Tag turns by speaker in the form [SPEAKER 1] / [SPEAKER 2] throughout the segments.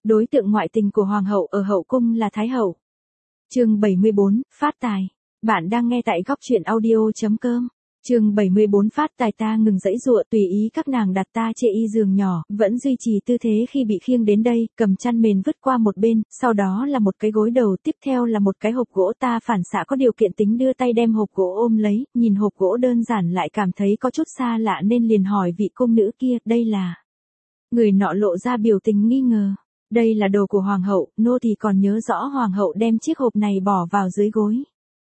[SPEAKER 1] Đối tượng ngoại tình của hoàng hậu ở hậu cung là thái hậu. Chương 74, phát tài. Bạn đang nghe tại góc truyện audio.com. Chương 74 phát tài. Ta ngừng giãy giụa, tùy ý các nàng đặt ta chê y giường nhỏ, vẫn duy trì tư thế khi bị khiêng đến đây, cầm chăn mền vứt qua một bên, sau đó là một cái gối đầu, tiếp theo là một cái hộp gỗ. Ta phản xạ có điều kiện tính đưa tay đem hộp gỗ ôm lấy, nhìn hộp gỗ đơn giản lại cảm thấy có chút xa lạ nên liền hỏi vị cung nữ kia, đây là... Người nọ lộ ra biểu tình nghi ngờ. Đây là đồ của hoàng hậu, nô thì còn nhớ rõ hoàng hậu đem chiếc hộp này bỏ vào dưới gối.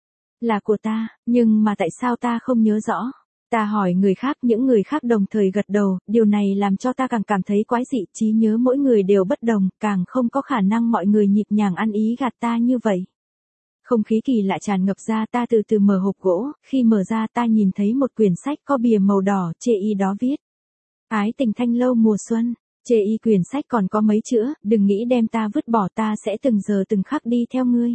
[SPEAKER 1] Là của ta, nhưng mà tại sao ta không nhớ rõ? Ta hỏi người khác, những người khác đồng thời gật đầu, điều này làm cho ta càng cảm thấy quái dị, trí nhớ mỗi người đều bất đồng, càng không có khả năng mọi người nhịp nhàng ăn ý gạt ta như vậy. Không khí kỳ lạ tràn ngập ra, ta từ từ mở hộp gỗ, khi mở ra ta nhìn thấy một quyển sách có bìa màu đỏ, chê y đó viết. Ái tình thanh lâu mùa xuân. Chê y quyển sách còn có mấy chữ, đừng nghĩ đem ta vứt bỏ, ta sẽ từng giờ từng khắc đi theo ngươi.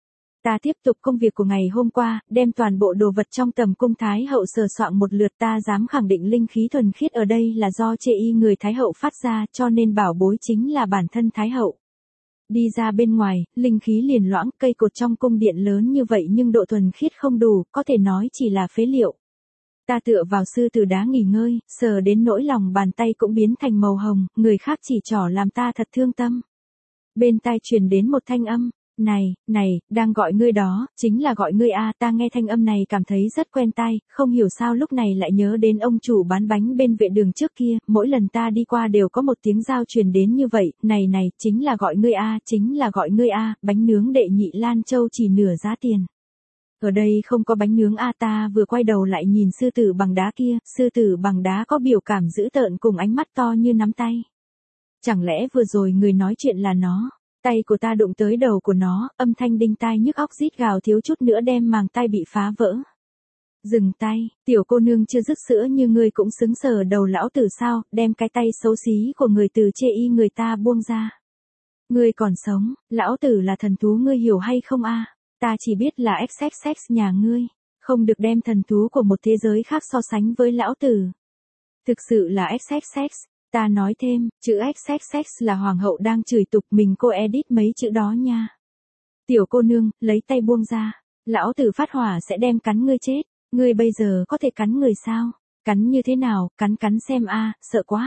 [SPEAKER 1] Ta tiếp tục công việc của ngày hôm qua, đem toàn bộ đồ vật trong tầm cung thái hậu sờ soạn một lượt. Ta dám khẳng định linh khí thuần khiết ở đây là do chê y người thái hậu phát ra, cho nên bảo bối chính là bản thân thái hậu. Đi ra bên ngoài, linh khí liền loãng, cây cột trong cung điện lớn như vậy nhưng độ thuần khiết không đủ, có thể nói chỉ là phế liệu. Ta tựa vào sư tử đá nghỉ ngơi, sờ đến nỗi lòng bàn tay cũng biến thành màu hồng, người khác chỉ trỏ làm ta thật thương tâm. Bên tai truyền đến một thanh âm, này, đang gọi ngươi đó, chính là gọi ngươi a. Ta nghe thanh âm này cảm thấy rất quen tai, không hiểu sao lúc này lại nhớ đến ông chủ bán bánh bên vệ đường trước kia, mỗi lần ta đi qua đều có một tiếng dao truyền đến như vậy, này, chính là gọi ngươi a, chính là gọi ngươi a, bánh nướng đệ nhị Lan Châu chỉ nửa giá tiền. Ở đây không có bánh nướng a. Ta vừa quay đầu lại nhìn sư tử bằng đá kia, sư tử bằng đá có biểu cảm dữ tợn cùng ánh mắt to như nắm tay. Chẳng lẽ vừa rồi người nói chuyện là nó? Tay của ta đụng tới đầu của nó, âm thanh đinh tai nhức óc rít gào thiếu chút nữa đem màng tai bị phá vỡ. Dừng tay, tiểu cô nương chưa dứt sữa như ngươi cũng xứng sờ đầu lão tử sao, đem cái tay xấu xí của người từ chê y người ta buông ra. Ngươi còn sống, lão tử là thần thú ngươi hiểu hay không a? Ta chỉ biết là XXX nhà ngươi, không được đem thần thú của một thế giới khác so sánh với lão tử. Thực sự là XXX, ta nói thêm, chữ XXX là hoàng hậu đang chửi tục mình, cô edit mấy chữ đó nha. Tiểu cô nương, lấy tay buông ra, lão tử phát hỏa sẽ đem cắn ngươi chết, ngươi bây giờ có thể cắn người sao? Cắn như thế nào, cắn xem a, sợ quá.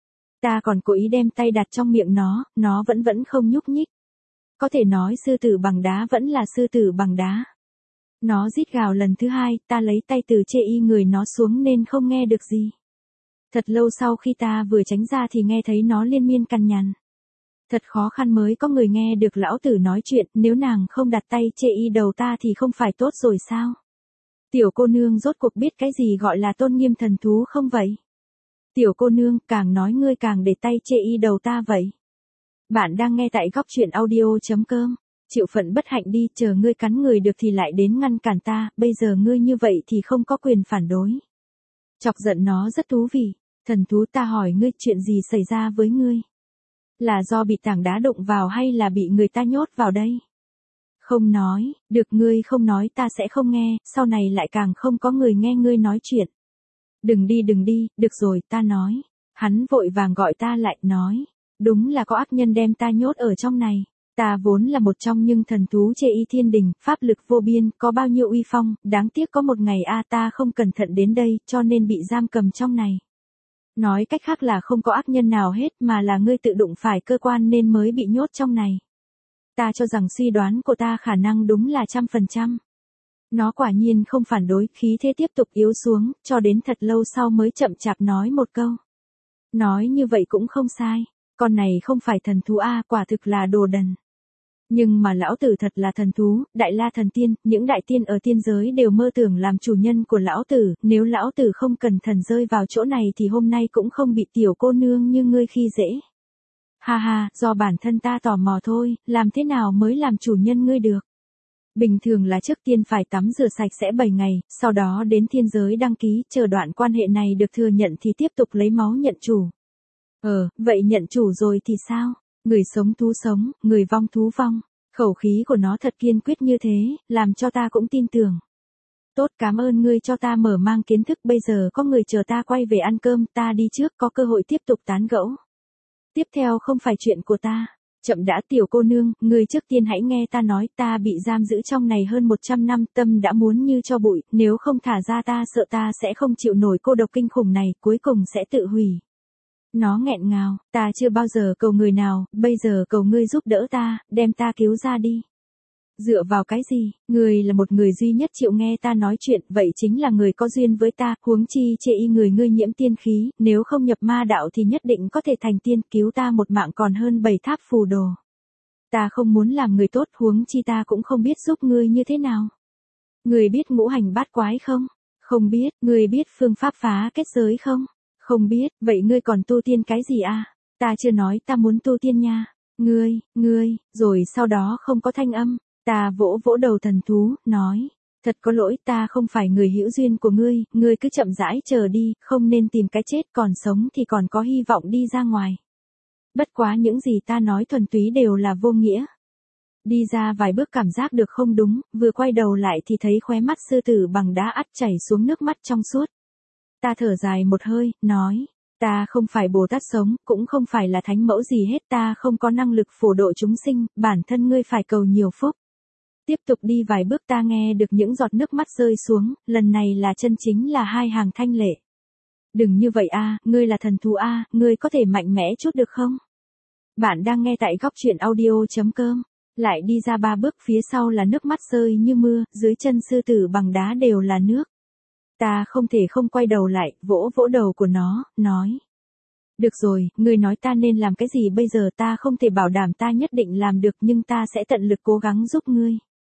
[SPEAKER 1] Ta còn cố ý đem tay đặt trong miệng nó vẫn không nhúc nhích. Có thể nói sư tử bằng đá vẫn là sư tử bằng đá. Nó rít gào lần thứ hai, ta lấy tay từ chê y người nó xuống nên không nghe được gì. Thật lâu sau khi ta vừa tránh ra thì nghe thấy nó liên miên cằn nhằn. Thật khó khăn mới có người nghe được lão tử nói chuyện, nếu nàng không đặt tay chê y đầu ta thì không phải tốt rồi sao? Tiểu cô nương rốt cuộc biết cái gì gọi là tôn nghiêm thần thú không vậy? Tiểu cô nương, càng nói ngươi càng để tay chê y đầu ta vậy. Bạn đang nghe tại góc truyện audio.com. Chịu phận bất hạnh đi, chờ ngươi cắn người được thì lại đến ngăn cản ta, bây giờ ngươi như vậy thì không có quyền phản đối. Chọc giận nó rất thú vị. Thần thú, ta hỏi ngươi, chuyện gì xảy ra với ngươi? Là do bị tảng đá đụng vào hay là bị người ta nhốt vào đây? Không nói, được, ngươi không nói ta sẽ không nghe, sau này lại càng không có người nghe ngươi nói chuyện. Đừng đi, được rồi, ta nói. Hắn vội vàng gọi ta lại, nói. Đúng là có ác nhân đem ta nhốt ở trong này. Ta vốn là một trong nhưng thần thú chê y thiên đình, pháp lực vô biên, có bao nhiêu uy phong, đáng tiếc có một ngày ta không cẩn thận đến đây, cho nên bị giam cầm trong này. Nói cách khác là không có ác nhân nào hết mà là ngươi tự đụng phải cơ quan nên mới bị nhốt trong này. Ta cho rằng suy đoán của ta khả năng đúng là 100%. Nó quả nhiên không phản đối, khí thế tiếp tục yếu xuống, cho đến thật lâu sau mới chậm chạp nói một câu. Nói như vậy cũng không sai. Con này không phải thần thú a, quả thực là đồ đần. Nhưng mà lão tử thật là thần thú, đại la thần tiên, những đại tiên ở tiên giới đều mơ tưởng làm chủ nhân của lão tử, nếu lão tử không cẩn thận rơi vào chỗ này thì hôm nay cũng không bị tiểu cô nương như ngươi khi dễ. Ha ha, do bản thân ta tò mò thôi, làm thế nào mới làm chủ nhân ngươi được? Bình thường là trước tiên phải tắm rửa sạch sẽ 7 ngày, sau đó đến thiên giới đăng ký, chờ đoạn quan hệ này được thừa nhận thì tiếp tục lấy máu nhận chủ. Vậy nhận chủ rồi thì sao? Người sống thú sống, người vong thú vong. Khẩu khí của nó thật kiên quyết như thế, làm cho ta cũng tin tưởng. Tốt, cảm ơn ngươi cho ta mở mang kiến thức, bây giờ có người chờ ta quay về ăn cơm, ta đi trước, có cơ hội tiếp tục tán gẫu. Tiếp theo không phải chuyện của ta. Chậm đã tiểu cô nương, ngươi trước tiên hãy nghe ta nói, ta bị giam giữ trong này hơn 100 năm, tâm đã muốn như cho bụi, nếu không thả ra ta sợ ta sẽ không chịu nổi cô độc kinh khủng này, cuối cùng sẽ tự hủy. Nó nghẹn ngào, ta chưa bao giờ cầu người nào, bây giờ cầu ngươi giúp đỡ ta, đem ta cứu ra đi. Dựa vào cái gì, ngươi là một người duy nhất chịu nghe ta nói chuyện, vậy chính là người có duyên với ta, huống chi chê y người ngươi nhiễm tiên khí, nếu không nhập ma đạo thì nhất định có thể thành tiên, cứu ta một mạng còn hơn 7 tháp phù đồ. Ta không muốn làm người tốt, huống chi ta cũng không biết giúp ngươi như thế nào. Ngươi biết ngũ hành bát quái không? Không biết, ngươi biết phương pháp phá kết giới không? Không biết, vậy ngươi còn tu tiên cái gì à? Ta chưa nói ta muốn tu tiên nha. Ngươi, rồi sau đó không có thanh âm. Ta vỗ vỗ đầu thần thú, nói, thật có lỗi, ta không phải người hữu duyên của ngươi, ngươi cứ chậm rãi chờ đi, không nên tìm cái chết, còn sống thì còn có hy vọng đi ra ngoài. Bất quá những gì ta nói thuần túy đều là vô nghĩa. Đi ra vài bước cảm giác được không đúng, vừa quay đầu lại thì thấy khóe mắt sư tử bằng đá ắt chảy xuống nước mắt trong suốt. Ta thở dài một hơi, nói, ta không phải Bồ Tát sống, cũng không phải là thánh mẫu gì hết, ta không có năng lực phổ độ chúng sinh, bản thân ngươi phải cầu nhiều phúc. Tiếp tục đi vài bước ta nghe được những giọt nước mắt rơi xuống, lần này là chân chính là hai hàng thanh lệ. Đừng như vậy a, ngươi là thần thú a, ngươi có thể mạnh mẽ chút được không? Bạn đang nghe tại góc truyện audio.com. Lại đi ra 3 bước, phía sau là nước mắt rơi như mưa, dưới chân sư tử bằng đá đều là nước. Ta không thể không quay đầu lại, vỗ vỗ đầu của nó, nói. Được rồi, ngươi nói ta nên làm cái gì bây giờ, ta không thể bảo đảm ta nhất định làm được, nhưng ta sẽ tận lực cố gắng giúp ngươi.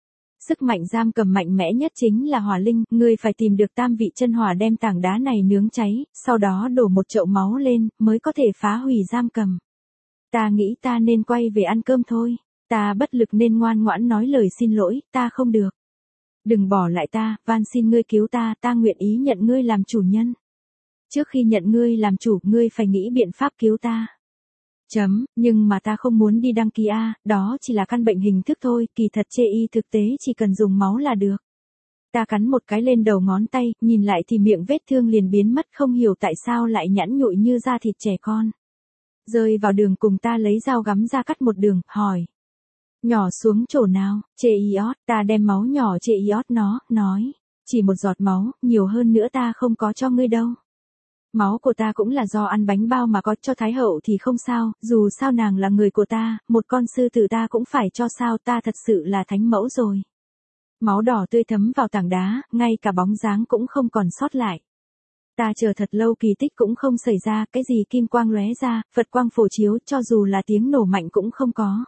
[SPEAKER 1] Sức mạnh giam cầm mạnh mẽ nhất chính là hỏa linh, ngươi phải tìm được tam vị chân hỏa đem tảng đá này nướng cháy, sau đó đổ một chậu máu lên, mới có thể phá hủy giam cầm. Ta nghĩ ta nên quay về ăn cơm thôi, ta bất lực nên ngoan ngoãn nói lời xin lỗi, ta không được. Đừng bỏ lại ta, van xin ngươi cứu ta, ta nguyện ý nhận ngươi làm chủ nhân. Trước khi nhận ngươi làm chủ, ngươi phải nghĩ biện pháp cứu ta. Nhưng mà ta không muốn đi đăng ký a, đó chỉ là căn bệnh hình thức thôi, kỳ thật chê y thực tế chỉ cần dùng máu là được. Ta cắn một cái lên đầu ngón tay, nhìn lại thì miệng vết thương liền biến mất, không hiểu tại sao lại nhẵn nhụi như da thịt trẻ con. Rơi vào đường cùng ta lấy dao gắm ra cắt một đường, hỏi. Nhỏ xuống chỗ nào, chê iốt, ta đem máu nhỏ chê iốt nó, nói. Chỉ một giọt máu, nhiều hơn nữa ta không có cho ngươi đâu. Máu của ta cũng là do ăn bánh bao mà có, cho Thái hậu thì không sao, dù sao nàng là người của ta, một con sư tử ta cũng phải cho, sao ta thật sự là thánh mẫu rồi. Máu đỏ tươi thấm vào tảng đá, ngay cả bóng dáng cũng không còn sót lại. Ta chờ thật lâu kỳ tích cũng không xảy ra, cái gì kim quang lóe ra, Phật quang phổ chiếu, cho dù là tiếng nổ mạnh cũng không có.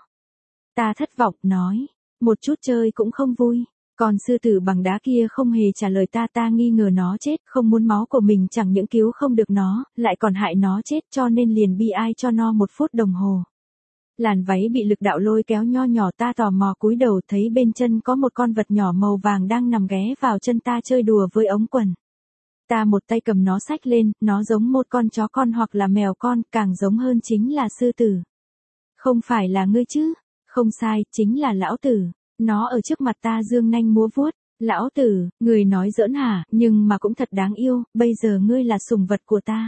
[SPEAKER 1] Ta thất vọng, nói, một chút chơi cũng không vui. Còn sư tử bằng đá kia không hề trả lời ta, ta nghi ngờ nó chết, không muốn máu của mình chẳng những cứu không được nó, lại còn hại nó chết, cho nên liền bi ai cho nó 1 phút đồng hồ. Làn váy bị lực đạo lôi kéo nho nhỏ, ta tò mò cúi đầu thấy bên chân có một con vật nhỏ màu vàng đang nằm ghé vào chân ta chơi đùa với ống quần. Ta một tay cầm nó xách lên, nó giống một con chó con hoặc là mèo con, càng giống hơn chính là sư tử. Không phải là ngươi chứ? Không sai, chính là lão tử. Nó ở trước mặt ta dương nanh múa vuốt. Lão tử, người nói giỡn hả, nhưng mà cũng thật đáng yêu, bây giờ ngươi là sủng vật của ta.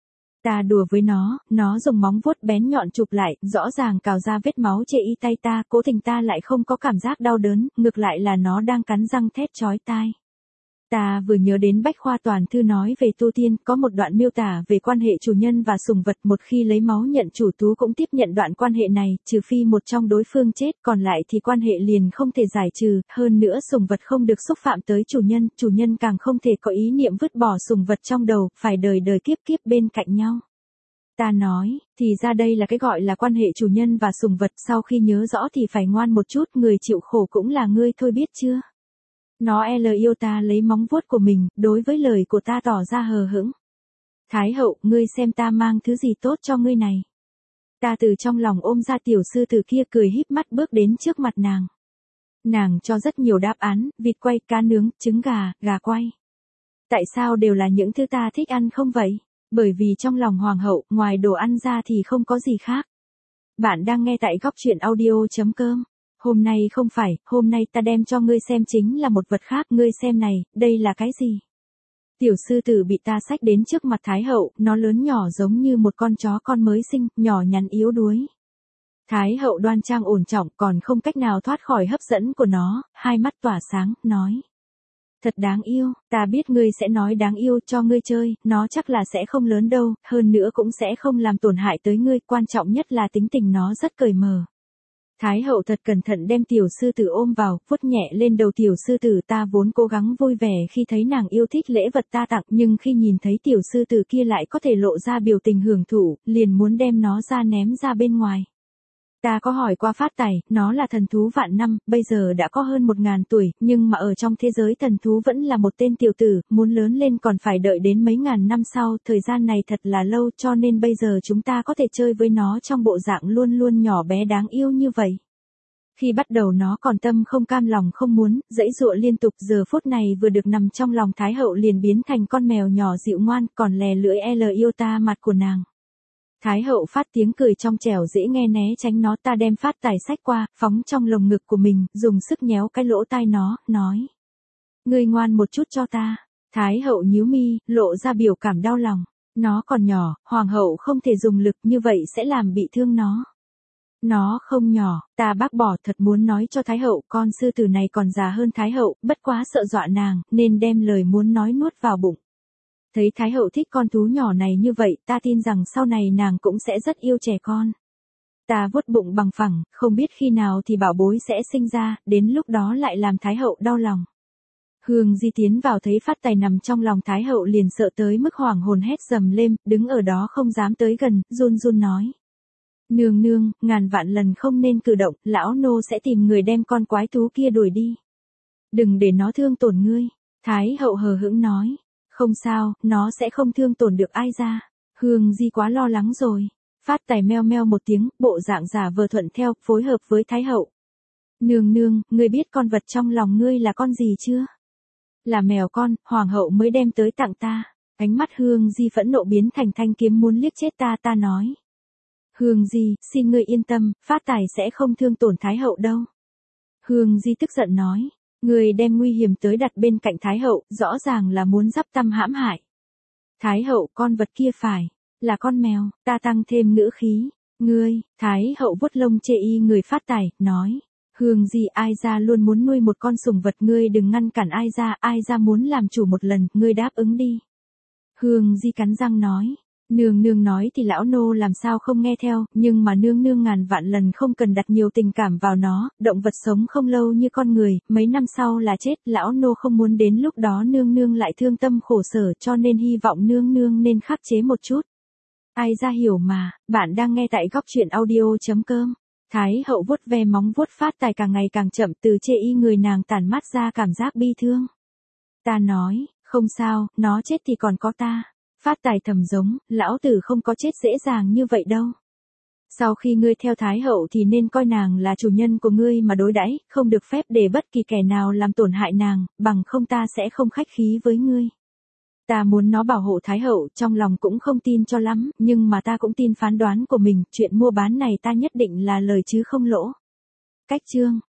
[SPEAKER 1] Ta đùa với nó dùng móng vuốt bén nhọn chụp lại, rõ ràng cào ra vết máu chê y tay ta, cố tình ta lại không có cảm giác đau đớn, ngược lại là nó đang cắn răng thét chói tai. Ta vừa nhớ đến Bách Khoa Toàn Thư nói về tu tiên, có một đoạn miêu tả về quan hệ chủ nhân và sủng vật, một khi lấy máu nhận chủ, tú cũng tiếp nhận đoạn quan hệ này, trừ phi một trong đối phương chết, còn lại thì quan hệ liền không thể giải trừ, hơn nữa sủng vật không được xúc phạm tới chủ nhân càng không thể có ý niệm vứt bỏ sủng vật trong đầu, phải đời đời kiếp kiếp bên cạnh nhau. Ta nói, thì ra đây là cái gọi là quan hệ chủ nhân và sủng vật, sau khi nhớ rõ thì phải ngoan một chút, người chịu khổ cũng là ngươi thôi biết chưa? Nó yêu ta lấy móng vuốt của mình, đối với lời của ta tỏ ra hờ hững. Thái hậu, ngươi xem ta mang thứ gì tốt cho ngươi này. Ta từ trong lòng ôm ra tiểu sư tử kia, cười híp mắt bước đến trước mặt nàng. Nàng cho rất nhiều đáp án, vịt quay, cá nướng, trứng gà, gà quay. Tại sao đều là những thứ ta thích ăn không vậy? Bởi vì trong lòng hoàng hậu, ngoài đồ ăn ra thì không có gì khác. Bạn đang nghe tại góc truyện audio.com. Hôm nay không phải, hôm nay ta đem cho ngươi xem chính là một vật khác, ngươi xem này, đây là cái gì? Tiểu sư tử bị ta xách đến trước mặt Thái hậu, nó lớn nhỏ giống như một con chó con mới sinh, nhỏ nhắn yếu đuối. Thái hậu đoan trang ổn trọng còn không cách nào thoát khỏi hấp dẫn của nó, hai mắt tỏa sáng, nói. Thật đáng yêu, ta biết ngươi sẽ nói đáng yêu cho ngươi chơi, nó chắc là sẽ không lớn đâu, hơn nữa cũng sẽ không làm tổn hại tới ngươi, quan trọng nhất là tính tình nó rất cởi mở. Thái hậu thật cẩn thận đem tiểu sư tử ôm vào, vuốt nhẹ lên đầu tiểu sư tử, ta vốn cố gắng vui vẻ khi thấy nàng yêu thích lễ vật ta tặng, nhưng khi nhìn thấy tiểu sư tử kia lại có thể lộ ra biểu tình hưởng thụ, liền muốn đem nó ra ném ra bên ngoài. Ta có hỏi qua Phát Tài, nó là thần thú vạn năm, bây giờ đã có hơn 1000 tuổi, nhưng mà ở trong thế giới thần thú vẫn là một tên tiểu tử, muốn lớn lên còn phải đợi đến mấy ngàn năm sau, thời gian này thật là lâu, cho nên bây giờ chúng ta có thể chơi với nó trong bộ dạng luôn luôn nhỏ bé đáng yêu như vậy. Khi bắt đầu nó còn tâm không cam lòng không muốn, giãy giụa liên tục, giờ phút này vừa được nằm trong lòng Thái hậu liền biến thành con mèo nhỏ dịu ngoan, còn lè lưỡi yêu ta mặt của nàng. Thái hậu phát tiếng cười trong trẻo dễ nghe né tránh nó, ta đem Phát Tài xách qua, phóng trong lồng ngực của mình, dùng sức nhéo cái lỗ tai nó, nói. Ngươi ngoan một chút cho ta. Thái hậu nhíu mi, lộ ra biểu cảm đau lòng. Nó còn nhỏ, hoàng hậu không thể dùng lực như vậy sẽ làm bị thương nó. Nó không nhỏ, ta bác bỏ, thật muốn nói cho Thái hậu, con sư tử này còn già hơn Thái hậu, bất quá sợ dọa nàng, nên đem lời muốn nói nuốt vào bụng. Thấy Thái hậu thích con thú nhỏ này như vậy, ta tin rằng sau này nàng cũng sẽ rất yêu trẻ con. Ta vuốt bụng bằng phẳng, không biết khi nào thì bảo bối sẽ sinh ra, đến lúc đó lại làm Thái hậu đau lòng. Hương Di tiến vào thấy Phát Tài nằm trong lòng Thái hậu liền sợ tới mức hoảng hồn hét dầm lên, đứng ở đó không dám tới gần, run run nói. Nương nương, ngàn vạn lần không nên cử động, lão nô sẽ tìm người đem con quái thú kia đuổi đi. Đừng để nó thương tổn ngươi. Thái hậu hờ hững nói. Không sao, nó sẽ không thương tổn được ai ra. Hương Di quá lo lắng rồi. Phát Tài meo meo một tiếng, bộ dạng giả vờ thuận theo, phối hợp với Thái hậu. Nương nương, ngươi biết con vật trong lòng ngươi là con gì chưa? Là mèo con, hoàng hậu mới đem tới tặng ta. Ánh mắt Hương Di phẫn nộ biến thành thanh kiếm muốn liếc chết ta nói. Hương Di, xin ngươi yên tâm, Phát Tài sẽ không thương tổn Thái hậu đâu. Hương Di tức giận nói. Người đem nguy hiểm tới đặt bên cạnh Thái hậu, rõ ràng là muốn giáp tâm hãm hại. Thái hậu, con vật kia phải là con mèo, ta tăng thêm ngữ khí. Ngươi, Thái hậu vuốt lông chê y người Phát Tài, nói. Hương Di, ai ra luôn muốn nuôi một con sủng vật, ngươi đừng ngăn cản ai ra muốn làm chủ một lần, ngươi đáp ứng đi. Hương Di cắn răng nói. Nương nương nói thì lão nô làm sao không nghe theo, nhưng mà nương nương ngàn vạn lần không cần đặt nhiều tình cảm vào nó, động vật sống không lâu như con người, mấy năm sau là chết, lão nô không muốn đến lúc đó nương nương lại thương tâm khổ sở, cho nên hy vọng nương nương nên khắc chế một chút. Ai ra hiểu mà, bạn đang nghe tại góc truyện audio.com. Thái hậu vuốt ve móng vuốt Phát Tài càng ngày càng chậm, từ chê y người nàng tản mát ra cảm giác bi thương. Ta nói, không sao, nó chết thì còn có ta. Phát Tài thầm giống, lão tử không có chết dễ dàng như vậy đâu. Sau khi ngươi theo Thái hậu thì nên coi nàng là chủ nhân của ngươi mà đối đãi, không được phép để bất kỳ kẻ nào làm tổn hại nàng, bằng không ta sẽ không khách khí với ngươi. Ta muốn nó bảo hộ Thái hậu, trong lòng cũng không tin cho lắm, nhưng mà ta cũng tin phán đoán của mình, chuyện mua bán này ta nhất định là lời chứ không lỗ. Cách chương